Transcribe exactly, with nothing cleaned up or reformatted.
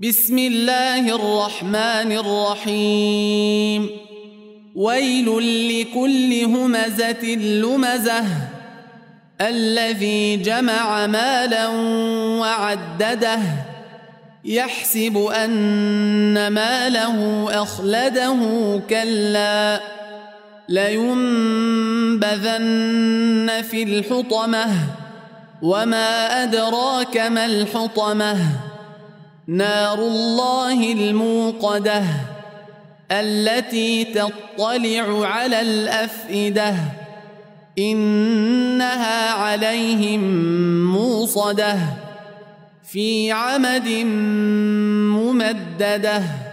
بسم الله الرحمن الرحيم ويل لكل همزة لمزة الذي جمع مالا وعدده يحسب أن ماله أخلده كلا لينبذن في الحطمة وما أدراك ما الحطمة نار الله الموقدة التي تطلع على الأفئدة إنها عليهم موصدة في عمد ممددة.